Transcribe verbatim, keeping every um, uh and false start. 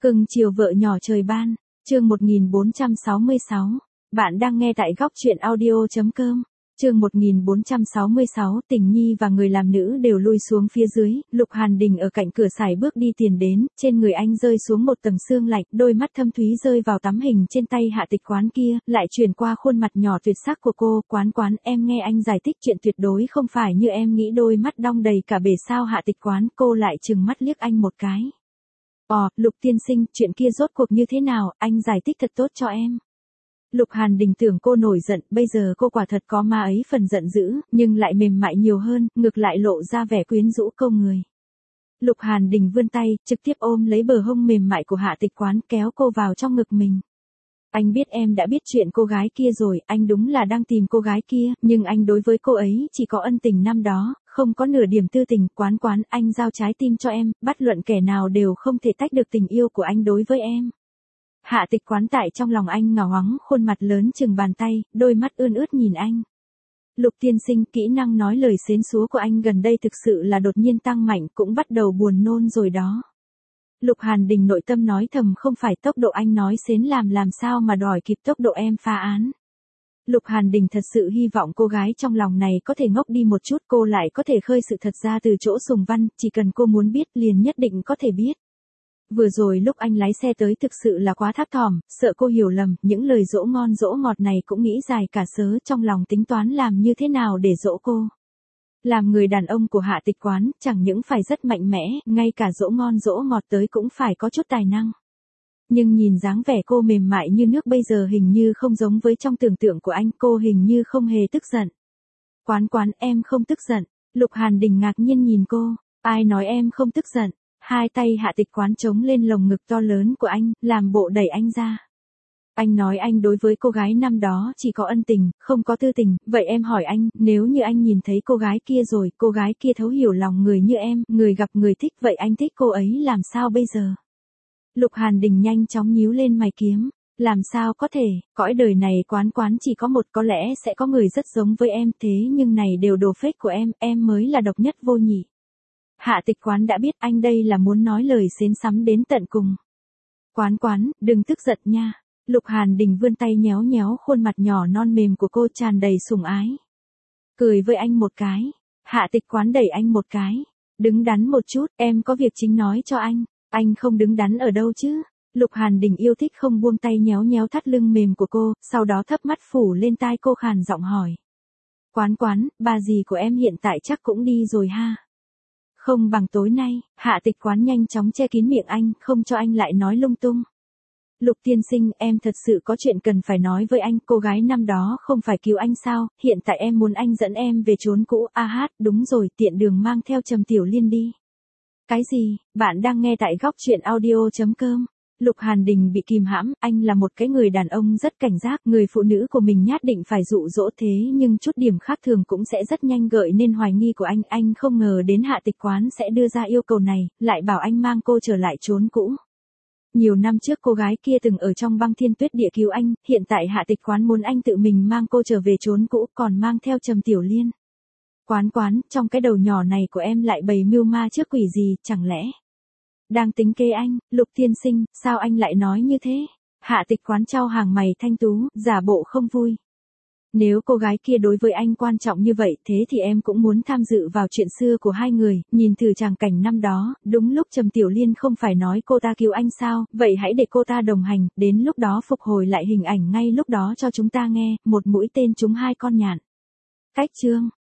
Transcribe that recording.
Cưng chiều vợ nhỏ trời ban, chương một nghìn bốn trăm sáu mươi sáu. Bạn đang nghe tại góc truyện audio.com. Chương một nghìn bốn trăm sáu mươi sáu, Tình Nhi và người làm nữ đều lui xuống phía dưới, Lục Hàn Đình ở cạnh cửa sải bước đi tiền đến, trên người anh rơi xuống một tầng sương lạnh, đôi mắt thâm thúy rơi vào tấm hình trên tay Hạ Tịch Quán kia, lại chuyển qua khuôn mặt nhỏ tuyệt sắc của cô, "Quán Quán, em nghe anh giải thích chuyện tuyệt đối không phải như em nghĩ." Đôi mắt đong đầy cả bể sao Hạ Tịch Quán, cô lại trừng mắt liếc anh một cái. "Ồ, Lục tiên sinh, chuyện kia rốt cuộc như thế nào, anh giải thích thật tốt cho em." Lục Hàn Đình tưởng cô nổi giận, bây giờ cô quả thật có ma ấy phần giận dữ, nhưng lại mềm mại nhiều hơn, ngược lại lộ ra vẻ quyến rũ câu người. Lục Hàn Đình vươn tay, trực tiếp ôm lấy bờ hông mềm mại của Hạ Tịch Quán, kéo cô vào trong ngực mình. "Anh biết em đã biết chuyện cô gái kia rồi, anh đúng là đang tìm cô gái kia, nhưng anh đối với cô ấy chỉ có ân tình năm đó, không có nửa điểm tư tình. Quán Quán, anh giao trái tim cho em, bất luận kẻ nào đều không thể tách được tình yêu của anh đối với em." Hạ Tịch Quán tại trong lòng anh ngào ngoắng, khuôn mặt lớn chừng bàn tay, đôi mắt ươn ướt nhìn anh. "Lục tiên sinh, kỹ năng nói lời xến xúa của anh gần đây thực sự là đột nhiên tăng mạnh, cũng bắt đầu buồn nôn rồi đó." Lục Hàn Đình nội tâm nói thầm, không phải tốc độ anh nói xến làm làm sao mà đòi kịp tốc độ em phá án. Lục Hàn Đình thật sự hy vọng cô gái trong lòng này có thể ngốc đi một chút, cô lại có thể khơi sự thật ra từ chỗ Sùng Văn, chỉ cần cô muốn biết liền nhất định có thể biết. Vừa rồi lúc anh lái xe tới thực sự là quá thấp thỏm, sợ cô hiểu lầm, những lời dỗ ngon dỗ ngọt này cũng nghĩ dài cả sớ, trong lòng tính toán làm như thế nào để dỗ cô. Làm người đàn ông của Hạ Tịch Quán, chẳng những phải rất mạnh mẽ, ngay cả dỗ ngon dỗ ngọt tới cũng phải có chút tài năng. Nhưng nhìn dáng vẻ cô mềm mại như nước bây giờ hình như không giống với trong tưởng tượng của anh, cô hình như không hề tức giận. "Quán Quán, em không tức giận." Lục Hàn Đình ngạc nhiên nhìn cô, "Ai nói em không tức giận?" Hai tay Hạ Tịch Quán chống lên lồng ngực to lớn của anh, làm bộ đẩy anh ra. "Anh nói anh đối với cô gái năm đó chỉ có ân tình, không có tư tình, vậy em hỏi anh, nếu như anh nhìn thấy cô gái kia rồi, cô gái kia thấu hiểu lòng người như em, người gặp người thích, vậy anh thích cô ấy làm sao bây giờ?" Lục Hàn Đình nhanh chóng nhíu lên mày kiếm, "Làm sao có thể, cõi đời này Quán Quán chỉ có một, có lẽ sẽ có người rất giống với em, thế nhưng này đều đồ fake của em, em mới là độc nhất vô nhị." Hạ Tịch Quán đã biết anh đây là muốn nói lời xến sắm đến tận cùng. "Quán Quán, đừng tức giận nha." Lục Hàn Đình vươn tay nhéo nhéo khuôn mặt nhỏ non mềm của cô, tràn đầy sủng ái. Cười với anh một cái. Hạ Tịch Quán đẩy anh một cái. "Đứng đắn một chút, em có việc chính nói cho anh." "Anh không đứng đắn ở đâu chứ?" Lục Hàn Đình yêu thích không buông tay nhéo nhéo thắt lưng mềm của cô, sau đó thấp mắt phủ lên tai cô khàn giọng hỏi. "Quán Quán, bà dì của em hiện tại chắc cũng đi rồi ha." "Không bằng tối nay." Hạ Tịch Quán nhanh chóng che kín miệng anh, không cho anh lại nói lung tung. "Lục tiên sinh, em thật sự có chuyện cần phải nói với anh, cô gái năm đó không phải cứu anh sao, hiện tại em muốn anh dẫn em về chốn cũ." "A hát, đúng rồi, tiện đường mang theo Trầm Tiểu Liên đi." "Cái gì?" Bạn đang nghe tại góc truyện audio.com. Lục Hàn Đình bị kìm hãm, anh là một cái người đàn ông rất cảnh giác, người phụ nữ của mình nhất định phải dụ dỗ, thế nhưng chút điểm khác thường cũng sẽ rất nhanh gợi nên hoài nghi của anh, anh không ngờ đến Hạ Tịch Quán sẽ đưa ra yêu cầu này, lại bảo anh mang cô trở lại chốn cũ. Nhiều năm trước cô gái kia từng ở trong băng thiên tuyết địa cứu anh, hiện tại Hạ Tịch Quán muốn anh tự mình mang cô trở về chốn cũ, còn mang theo Trầm Tiểu Liên. "Quán Quán, trong cái đầu nhỏ này của em lại bày mưu ma trước quỷ gì, chẳng lẽ đang tính kế anh?" "Lục tiên sinh, sao anh lại nói như thế?" Hạ Tịch Quán chau hàng mày thanh tú, giả bộ không vui. "Nếu cô gái kia đối với anh quan trọng như vậy, thế thì em cũng muốn tham dự vào chuyện xưa của hai người, nhìn thử tràng cảnh năm đó, đúng lúc Trầm Tiểu Liên không phải nói cô ta cứu anh sao, vậy hãy để cô ta đồng hành, đến lúc đó phục hồi lại hình ảnh ngay lúc đó cho chúng ta nghe, một mũi tên trúng hai con nhạn." Cách chương